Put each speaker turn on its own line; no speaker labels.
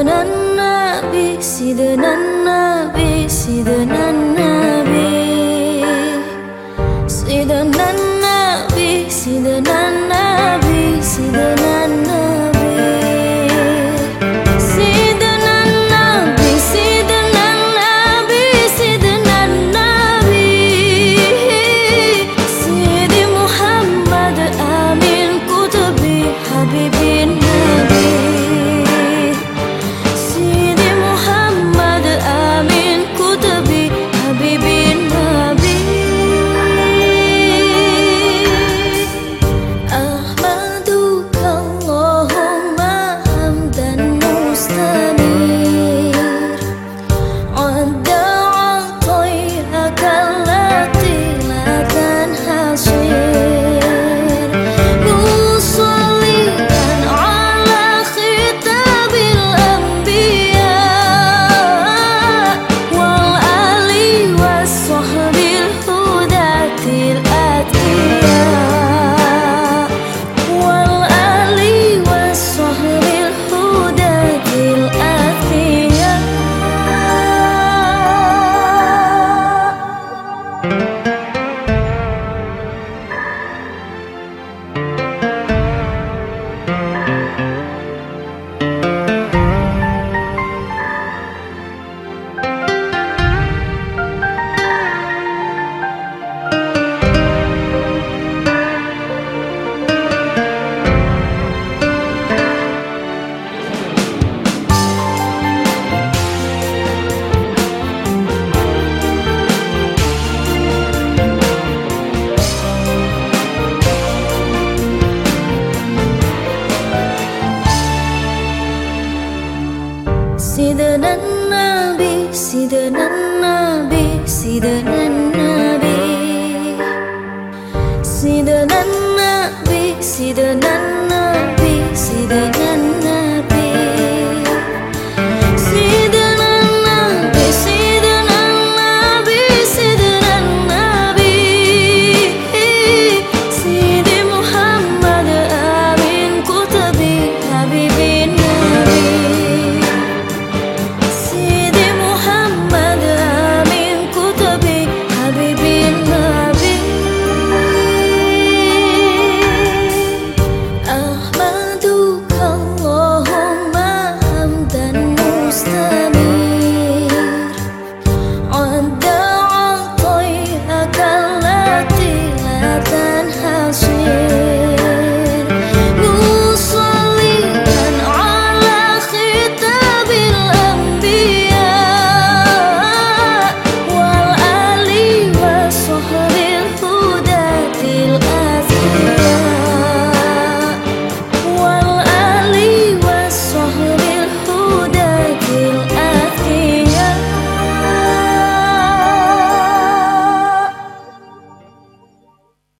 Nabi, Sidna Nabi, Sidna Nabi, Sidna Nabi, Sidna Nabi, Sidna Nabi, Sidna Nabi, Sidna Nabi, Sidna Nabi, Sidi Muhammad Amin Kutubi Habibin Nabi, Sidi Muhammad Amin Kutubi Habibin Nabi, Ahmaduka Allahumma hamdan mustamir, Adda ataihaka allati la tanhasir, Musallian ala khitabil anbiya, wal ali was sahbil hudatil atqiya, wal ali was sahbil hudatil atqiya. Sidna Nabi, Sidna Nabi, Sidna Nabi, Sidna Nabi, Sidna Nabi, Sidna Nabi, Sidna Nabi, Sidna Nabi, Sidna Nabi, Sidi Muhammad Amin Kutubi Habibin Nabi, Sidi Muhammad Amin Kutubi Habibin Nabi, Ahmaduka Allahumma hamdan mustamir.